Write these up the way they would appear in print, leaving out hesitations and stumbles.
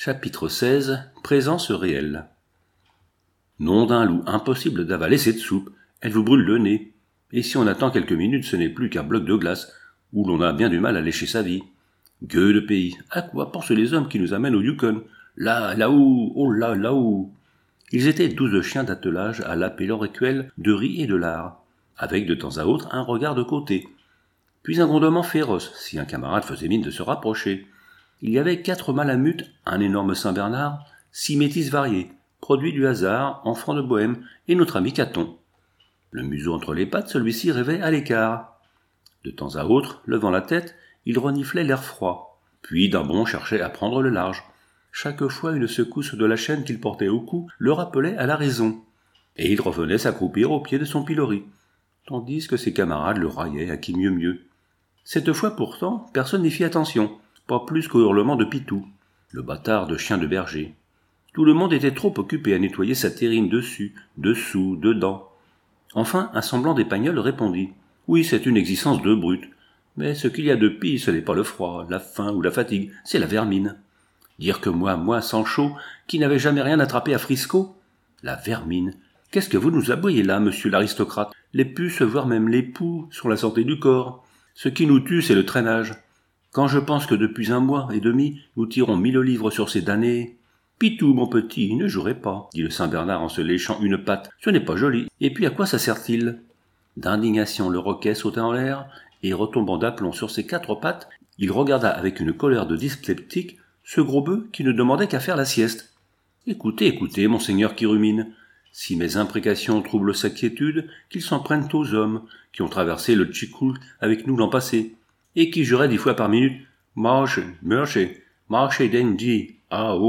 Chapitre 16. Présence réelle. Nom d'un loup, impossible d'avaler cette soupe, elle vous brûle le nez. Et si on attend quelques minutes, ce n'est plus qu'un bloc de glace, où l'on a bien du mal à lécher sa vie. Gueux de pays, à quoi pensent les hommes qui nous amènent au Yukon? Là-haut, oh là-haut. Ils étaient 12 chiens d'attelage à laper leur écuelle de riz et de lard, avec de temps à autre un regard de côté. Puis un grondement féroce, si un camarade faisait mine de se rapprocher. Il y avait 4 malamutes, un énorme Saint-Bernard, 6 métis variés, produits du hasard, enfants de Bohême, et notre ami Caton. Le museau entre les pattes, celui-ci rêvait à l'écart. De temps à autre, levant la tête, il reniflait l'air froid, puis d'un bond cherchait à prendre le large. Chaque fois une secousse de la chaîne qu'il portait au cou le rappelait à la raison, et il revenait s'accroupir au pied de son pilori, tandis que ses camarades le raillaient à qui mieux. Cette fois pourtant, personne n'y fit attention, pas plus qu'au hurlement de Pitou, le bâtard de chien de berger. Tout le monde était trop occupé à nettoyer sa terrine dessus, dessous, dedans. Enfin, un semblant d'épagnol répondit. Oui, c'est une existence de brute. Mais ce qu'il y a de pis, ce n'est pas le froid, la faim ou la fatigue, c'est la vermine. Dire que moi, Sancho, qui n'avais jamais rien attrapé à Frisco? La vermine. Qu'est-ce que vous nous aboyez là, monsieur l'aristocrate? Les puces, voire même les poux, sont la santé du corps. Ce qui nous tue, c'est le traînage. Quand je pense que depuis 1 mois et demi, nous tirons 1000 livres sur ces damnés... Pitou, mon petit, ne jouerait pas, dit le Saint-Bernard en se léchant une patte. Ce n'est pas joli. Et puis à quoi ça sert-il? D'indignation, le roquet sauta en l'air, et retombant d'aplomb sur ses 4 pattes, il regarda avec une colère de dyspeptique ce gros bœuf qui ne demandait qu'à faire la sieste. Écoutez, monseigneur qui rumine. Si mes imprécations troublent sa quiétude, qu'ils s'en prennent aux hommes, qui ont traversé le Tchikoul avec nous l'an passé, et qui juraient 10 fois par minute, marchez, d'Endi,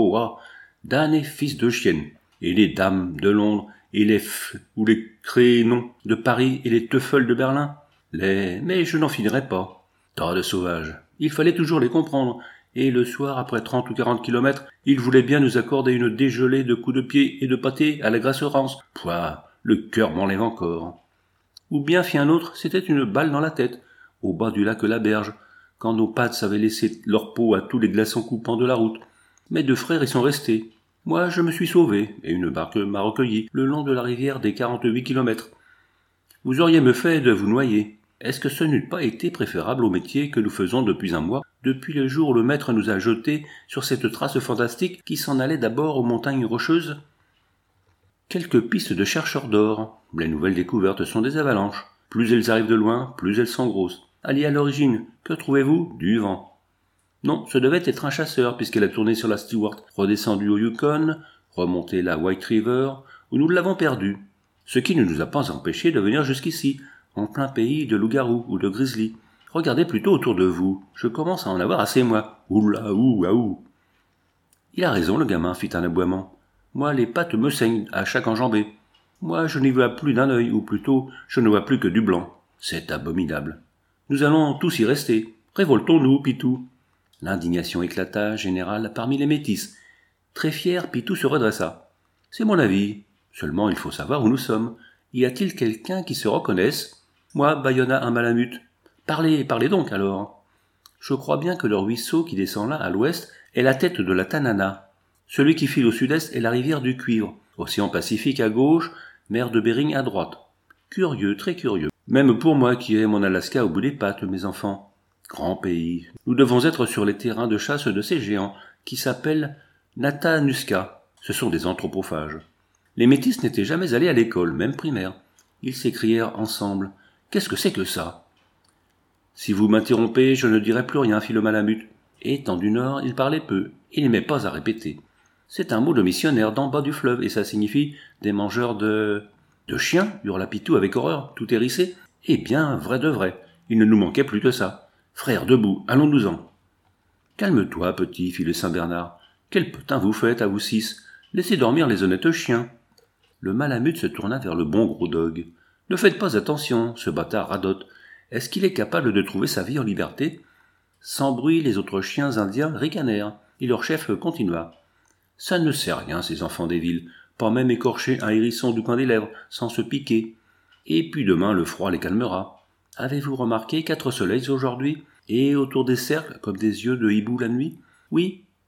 damné fils de chienne, et les dames de Londres, et les ou les crénons de Paris, et les teufels de Berlin. Mais je n'en finirai pas. Tas de sauvages. Il fallait toujours les comprendre, et le soir, après 30 ou 40 kilomètres, ils voulaient bien nous accorder une dégelée de coups de pied et de pâté à la grasse Rance. Pouah, le cœur m'enlève encore. Ou bien, fit un autre, c'était une balle dans la tête, au bas du lac La Berge, quand nos pattes avaient laissé leur peau à tous les glaçons coupants de la route. Mes 2 frères y sont restés. Moi, je me suis sauvé, et une barque m'a recueilli, le long de la rivière des 48 kilomètres. Vous auriez me fait de vous noyer. Est-ce que ce n'eût pas été préférable au métier que nous faisons depuis 1 mois, depuis le jour où le maître nous a jetés sur cette trace fantastique qui s'en allait d'abord aux montagnes rocheuses? Quelques pistes de chercheurs d'or. Les nouvelles découvertes sont des avalanches. Plus elles arrivent de loin, plus elles sont grosses. Allez à l'origine, que trouvez-vous? Du vent. Non, ce devait être un chasseur, puisqu'elle a tourné sur la Stewart, redescendu au Yukon, remonté la White River, où nous l'avons perdu. Ce qui ne nous a pas empêchés de venir jusqu'ici, en plein pays de loup-garou ou de grizzly. Regardez plutôt autour de vous, je commence à en avoir assez, moi. Oula, ouaou. Il a raison, le gamin, fit un aboiement. Moi, les pattes me saignent à chaque enjambée. Moi, je n'y vois plus d'un œil, ou plutôt, je ne vois plus que du blanc. C'est abominable. Nous allons tous y rester. Révoltons-nous, Pitou. L'indignation éclata, générale, parmi les métis. Très fier, Pitou se redressa. C'est mon avis. Seulement, il faut savoir où nous sommes. Y a-t-il quelqu'un qui se reconnaisse? Moi, bâillonna un malamute. Parlez donc, alors. Je crois bien que le ruisseau qui descend là, à l'ouest, est la tête de la Tanana. Celui qui file au sud-est est la rivière du Cuivre. Océan Pacifique à gauche, mer de Bering à droite. Curieux, très curieux. Même pour moi qui ai mon Alaska au bout des pattes, mes enfants. Grand pays. Nous devons être sur les terrains de chasse de ces géants, qui s'appellent Natanuska. Ce sont des anthropophages. Les métis n'étaient jamais allés à l'école, même primaire. Ils s'écrièrent ensemble. Qu'est-ce que c'est que ça? Si vous m'interrompez, je ne dirai plus rien, fit le malamute. Étant du nord, il parlait peu. Il n'aimait pas à répéter. C'est un mot de missionnaire d'en bas du fleuve, et ça signifie des mangeurs de chiens, hurla Pitou avec horreur, tout hérissé. Eh bien, vrai de vrai, il ne nous manquait plus que ça. Frère, debout, allons-nous-en. Calme-toi, petit, fit le Saint-Bernard. Quel potin vous faites, à vous 6. Laissez dormir les honnêtes chiens. Le malamute se tourna vers le bon gros dog. Ne faites pas attention, ce bâtard radote. Est-ce qu'il est capable de trouver sa vie en liberté? Sans bruit, les autres chiens indiens ricanèrent, et leur chef continua. Ça ne sert rien, ces enfants des villes, pas même écorcher un hérisson du coin des lèvres, sans se piquer. Et puis demain, le froid les calmera. Avez-vous remarqué 4 soleils aujourd'hui, et autour des cercles, comme des yeux de hibou la nuit? Oui,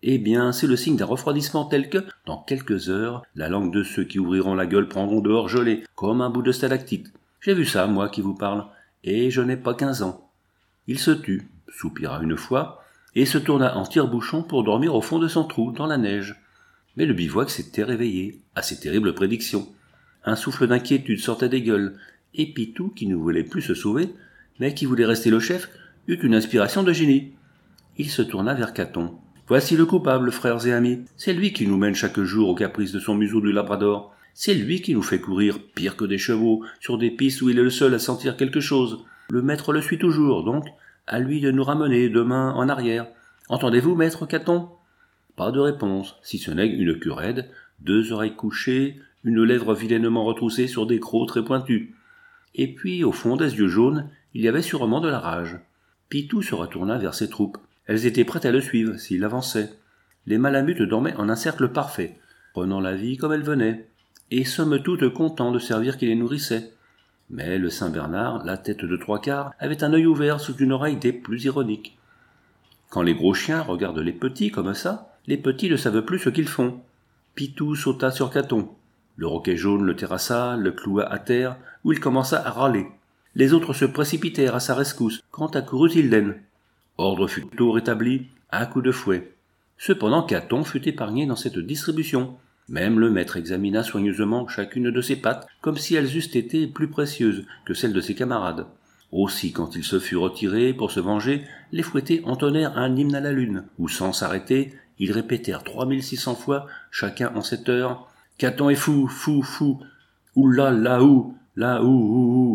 Eh bien, c'est le signe d'un refroidissement tel que, dans quelques heures, la langue de ceux qui ouvriront la gueule prendront dehors gelée, comme un bout de stalactite. J'ai vu ça, moi qui vous parle, et je n'ai pas 15 ans. Il se tut, soupira une fois, et se tourna en tire-bouchon pour dormir au fond de son trou, dans la neige. Mais le bivouac s'était réveillé, à ces terribles prédictions. Un souffle d'inquiétude sortait des gueules, et Pitou, qui ne voulait plus se sauver, mais qui voulait rester le chef, eut une inspiration de génie. Il se tourna vers Caton. « Voici le coupable, frères et amis. C'est lui qui nous mène chaque jour au caprice de son museau du Labrador. C'est lui qui nous fait courir, pire que des chevaux, sur des pistes où il est le seul à sentir quelque chose. Le maître le suit toujours, donc à lui de nous ramener demain en arrière. Entendez-vous, maître Caton ?» Pas de réponse, si ce n'est une queue raide, 2 oreilles couchées, une lèvre vilainement retroussée sur des crocs très pointus. Et puis, au fond des yeux jaunes, il y avait sûrement de la rage. Pitou se retourna vers ses troupes. Elles étaient prêtes à le suivre, s'il avançait. Les malamutes dormaient en un cercle parfait, prenant la vie comme elle venait, et somme toute contents de servir qui les nourrissait. Mais le Saint-Bernard, la tête de 3/4, avait un œil ouvert sous une oreille des plus ironiques. Quand les gros chiens regardent les petits comme ça, les petits ne savent plus ce qu'ils font. Pitou sauta sur Caton. Le roquet jaune le terrassa, le cloua à terre, où il commença à râler. Les autres se précipitèrent à sa rescousse, quand accourut Tilden. Ordre fut tôt rétabli, à coups de fouet. Cependant Caton fut épargné dans cette distribution. Même le maître examina soigneusement chacune de ses pattes, comme si elles eussent été plus précieuses que celles de ses camarades. Aussi, quand il se fut retiré pour se venger, les fouettés entonnèrent un hymne à la lune, où sans s'arrêter, ils répétèrent 3600 fois, chacun en 7 heures, « Caton est fou, fou, fou, oula, là-ou, là-ou, ou. »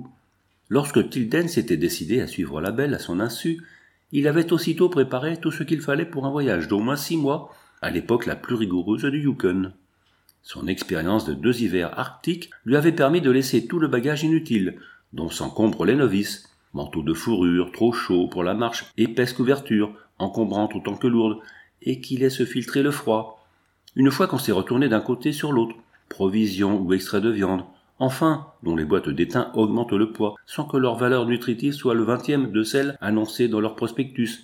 Lorsque Tilden s'était décidé à suivre la belle à son insu, il avait aussitôt préparé tout ce qu'il fallait pour un voyage d'au moins 6 mois, à l'époque la plus rigoureuse du Yukon. Son expérience de 2 hivers arctiques lui avait permis de laisser tout le bagage inutile, dont s'encombrent les novices, manteaux de fourrure, trop chauds pour la marche, épaisse couverture, encombrante autant que lourde, et qui laisse filtrer le froid. Une fois qu'on s'est retourné d'un côté sur l'autre, provisions ou extraits de viande, enfin, dont les boîtes d'étain augmentent le poids, sans que leur valeur nutritive soit le 20e de celle annoncée dans leur prospectus.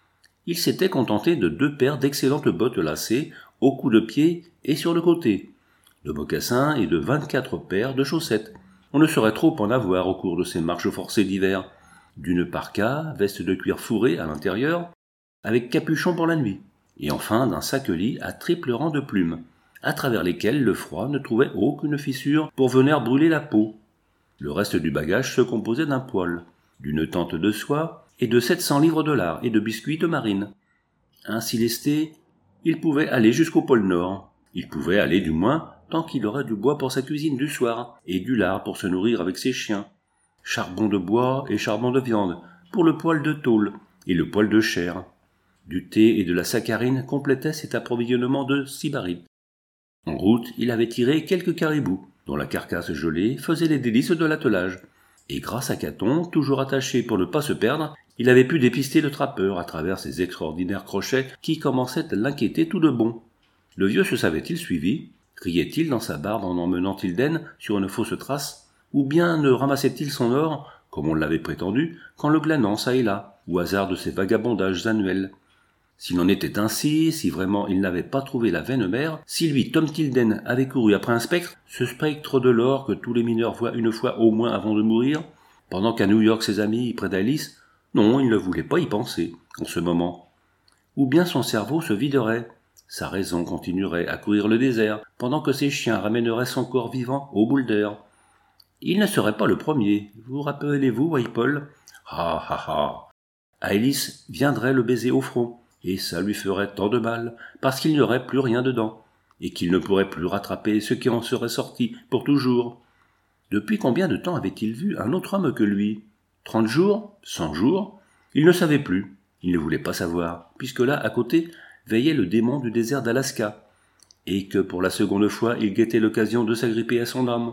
Il s'était contenté de 2 paires d'excellentes bottes lacées, au cou de pied et sur le côté, de mocassins et de 24 paires de chaussettes. On ne saurait trop en avoir au cours de ces marches forcées d'hiver. D'une parka, veste de cuir fourrée à l'intérieur, avec capuchon pour la nuit, et enfin d'un sac-lit à triple rang de plumes, à travers lesquelles le froid ne trouvait aucune fissure pour venir brûler la peau. Le reste du bagage se composait d'un poêle, d'une tente de soie et de 700 livres de lard et de biscuits de marine. Ainsi lesté, il pouvait aller jusqu'au pôle Nord. Il pouvait aller du moins tant qu'il aurait du bois pour sa cuisine du soir et du lard pour se nourrir avec ses chiens. Charbon de bois et charbon de viande pour le poêle de tôle et le poêle de chair. Du thé et de la saccharine complétaient cet approvisionnement de sybarites. En route, il avait tiré quelques caribous, dont la carcasse gelée faisait les délices de l'attelage. Et grâce à Caton, toujours attaché pour ne pas se perdre, il avait pu dépister le trappeur à travers ses extraordinaires crochets qui commençaient à l'inquiéter tout de bon. Le vieux se savait-il suivi? Riait-il dans sa barbe en emmenant Tilden sur une fausse trace? Ou bien ne ramassait-il son or, comme on l'avait prétendu, qu'en le glanant çà et là, au hasard de ses vagabondages annuels? S'il en était ainsi, si vraiment il n'avait pas trouvé la veine mère, si lui, Tom Tilden, avait couru après un spectre, ce spectre de l'or que tous les mineurs voient une fois au moins avant de mourir, pendant qu'à New York ses amis, près d'Alice, non, il ne voulait pas y penser, en ce moment. Ou bien son cerveau se viderait, sa raison continuerait à courir le désert, pendant que ses chiens ramèneraient son corps vivant au boulder. Il ne serait pas le premier, vous rappelez-vous, Whitepole? Ah ah ah. Alice viendrait le baiser au front, et ça lui ferait tant de mal, parce qu'il n'y aurait plus rien dedans, et qu'il ne pourrait plus rattraper ce qui en serait sorti pour toujours. Depuis combien de temps avait-il vu un autre homme que lui? 30 jours? 100 jours? Il ne savait plus. Il ne voulait pas savoir, puisque là, à côté, veillait le démon du désert d'Alaska, et que pour la seconde fois il guettait l'occasion de s'agripper à son âme.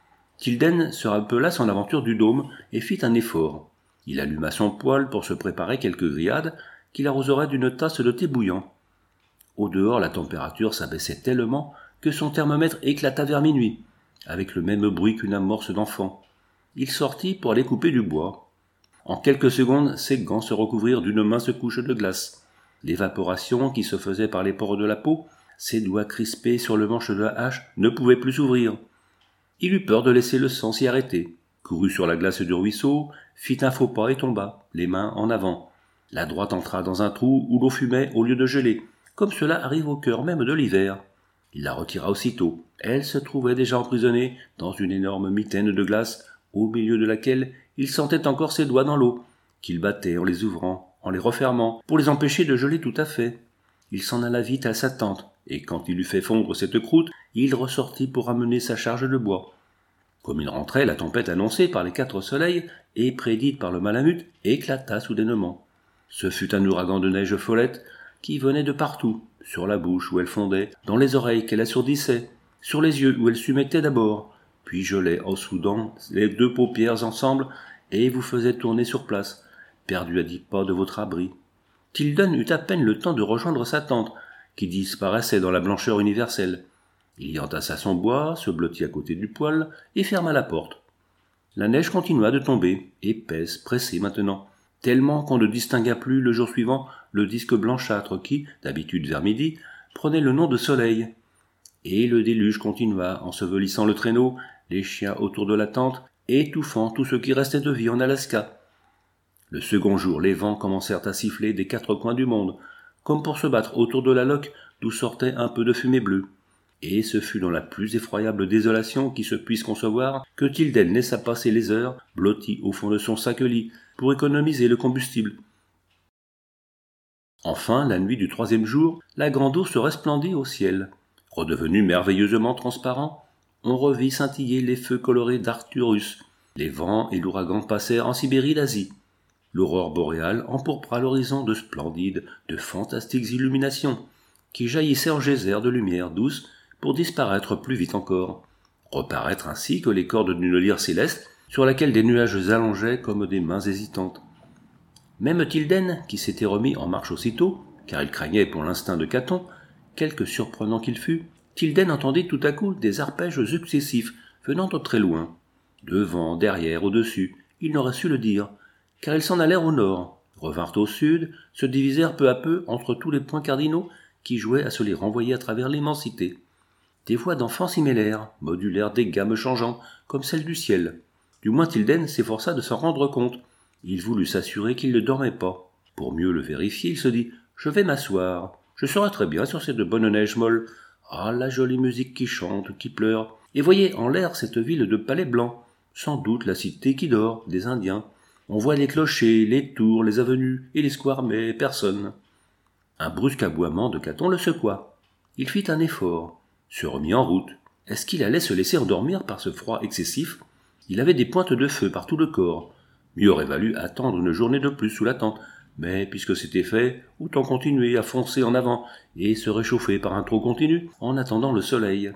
Tilden se rappela son aventure du dôme et fit un effort. Il alluma son poêle pour se préparer quelques grillades qu'il arroserait d'une tasse de thé bouillant. Au dehors, la température s'abaissait tellement que son thermomètre éclata vers minuit, avec le même bruit qu'une amorce d'enfant. Il sortit pour aller couper du bois. En quelques secondes, ses gants se recouvrirent d'une mince couche de glace. l'évaporation qui se faisait par les pores de la peau, ses doigts crispés sur le manche de la hache ne pouvaient plus s'ouvrir. Il eut peur de laisser le sang s'y arrêter, courut sur la glace du ruisseau, fit un faux pas et tomba, les mains en avant. La droite entra dans un trou où l'eau fumait au lieu de geler, comme cela arrive au cœur même de l'hiver. Il la retira aussitôt. Elle se trouvait déjà emprisonnée dans une énorme mitaine de glace, au milieu de laquelle il sentait encore ses doigts dans l'eau, qu'il battait en les ouvrant, en les refermant, pour les empêcher de geler tout à fait. Il s'en alla vite à sa tente, et quand il eut fait fondre cette croûte, il ressortit pour ramener sa charge de bois. Comme il rentrait, la tempête annoncée par les 4 soleils et prédite par le Malamute éclata soudainement. Ce fut un ouragan de neige follette qui venait de partout, sur la bouche où elle fondait, dans les oreilles qu'elle assourdissait, sur les yeux où elle s'humectait d'abord, puis gelait en soudant les 2 paupières ensemble et vous faisait tourner sur place, perdu à 10 pas de votre abri. Tilden eut à peine le temps de rejoindre sa tante, qui disparaissait dans la blancheur universelle. Il y entassa son bois, se blottit à côté du poêle et ferma la porte. La neige continua de tomber, épaisse, pressée maintenant, tellement qu'on ne distingua plus le jour suivant le disque blanchâtre qui, d'habitude vers midi, prenait le nom de soleil. Et le déluge continua, ensevelissant le traîneau, les chiens autour de la tente, étouffant tout ce qui restait de vie en Alaska. Le second jour, les vents commencèrent à siffler des 4 coins du monde, comme pour se battre autour de la loque d'où sortait un peu de fumée bleue. Et ce fut dans la plus effroyable désolation qui se puisse concevoir que Tilden laissa passer les heures, blotti au fond de son sac-lit, pour économiser le combustible. Enfin, la nuit du 3e jour, la grande eau se resplendit au ciel. Redevenu merveilleusement transparent, on revit scintiller les feux colorés d'Arcturus. Les vents et l'ouragan passèrent en Sibérie d'Asie. L'aurore boréale empourpra l'horizon de splendides, de fantastiques illuminations, qui jaillissaient en geysers de lumière douce pour disparaître plus vite encore, reparaître ainsi que les cordes d'une lyre céleste sur laquelle des nuages allongeaient comme des mains hésitantes. Même Tilden, qui s'était remis en marche aussitôt, car il craignait pour l'instinct de Caton, quelque surprenant qu'il fût, Tilden entendit tout à coup des arpèges successifs venant de très loin. Devant, derrière, au-dessus, il n'aurait su le dire, car ils s'en allèrent au nord, revinrent au sud, se divisèrent peu à peu entre tous les points cardinaux qui jouaient à se les renvoyer à travers l'immensité. Des voix d'enfants s'y mêlèrent, modulèrent des gammes changeantes, comme celles du ciel. Du moins Tilden s'efforça de s'en rendre compte. Il voulut s'assurer qu'il ne dormait pas. Pour mieux le vérifier, il se dit « Je vais m'asseoir. Je serai très bien sur cette bonne neige molle. Ah, la jolie musique qui chante, qui pleure. Et voyez en l'air cette ville de palais blancs. Sans doute la cité qui dort, des Indiens. On voit les clochers, les tours, les avenues et les squares, mais personne. » Un brusque aboiement de Caton le secoua. Il fit un effort, se remit en route. Est-ce qu'il allait se laisser endormir par ce froid excessif ? Il avait des pointes de feu par tout le corps. Mieux aurait valu attendre une journée de plus sous la tente, mais puisque c'était fait, autant continuer à foncer en avant et se réchauffer par un trot continu en attendant le soleil.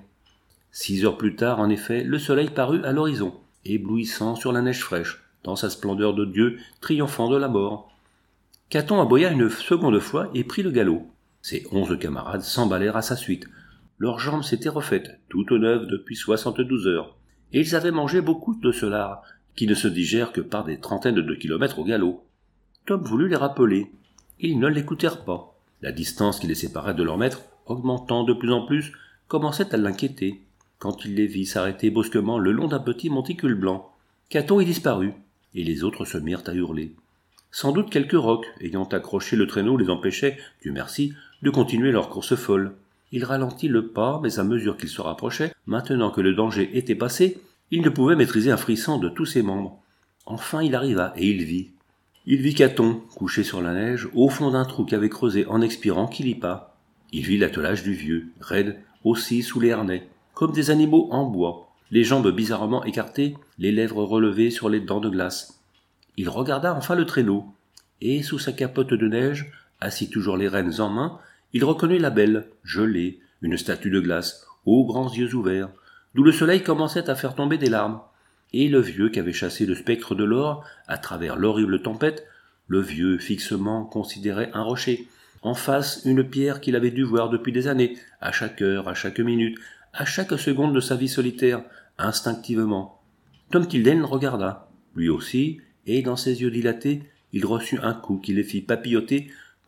6 heures plus tard, en effet, le soleil parut à l'horizon, éblouissant sur la neige fraîche, dans sa splendeur de dieu triomphant de la mort. Caton aboya une seconde fois et prit le galop. Ses 11 camarades s'emballèrent à sa suite. Leurs jambes s'étaient refaites, toutes neuves depuis 72 heures, et ils avaient mangé beaucoup de cela, qui ne se digère que par des trentaines de kilomètres au galop. Tom voulut les rappeler. Ils ne l'écoutèrent pas. La distance qui les séparait de leur maître, augmentant de plus en plus, commençait à l'inquiéter, quand il les vit s'arrêter brusquement le long d'un petit monticule blanc. Caton y disparut, et les autres se mirent à hurler. Sans doute quelques rocs, ayant accroché le traîneau, les empêchaient, Dieu merci, de continuer leur course folle. Il ralentit le pas, mais à mesure qu'il se rapprochait, maintenant que le danger était passé, il ne pouvait maîtriser un frisson de tous ses membres. Enfin il arriva, et il vit. Il vit Caton, couché sur la neige, au fond d'un trou qu'avait creusé en expirant Kilipa. Il vit l'attelage du vieux, raide, aussi sous les harnais, comme des animaux en bois, les jambes bizarrement écartées, les lèvres relevées sur les dents de glace. Il regarda enfin le traîneau, et sous sa capote de neige, assis toujours les rênes en main, il reconnut la belle, gelée, une statue de glace, aux grands yeux ouverts, d'où le soleil commençait à faire tomber des larmes, et le vieux qu'avait chassé le spectre de l'or à travers l'horrible tempête. Le vieux fixement considérait un rocher, en face une pierre qu'il avait dû voir depuis des années, à chaque heure, à chaque minute, à chaque seconde de sa vie solitaire, instinctivement. Tom Tilden regarda, lui aussi, et dans ses yeux dilatés, il reçut un coup qui les fit papilloter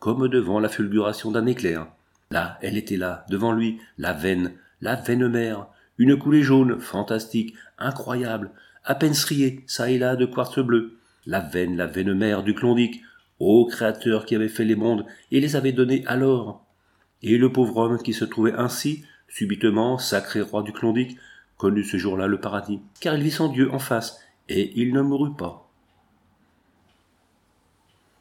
comme devant la fulguration d'un éclair. Là, elle était là, devant lui, la veine mère, une coulée jaune, fantastique, incroyable, à peine striée, çà et là de quartz bleu. La veine mère du Klondike, ô créateur qui avait fait les mondes et les avait donnés alors. Et le pauvre homme qui se trouvait ainsi, subitement, sacré roi du Klondike, connut ce jour-là le paradis, car il vit son Dieu en face, et il ne mourut pas.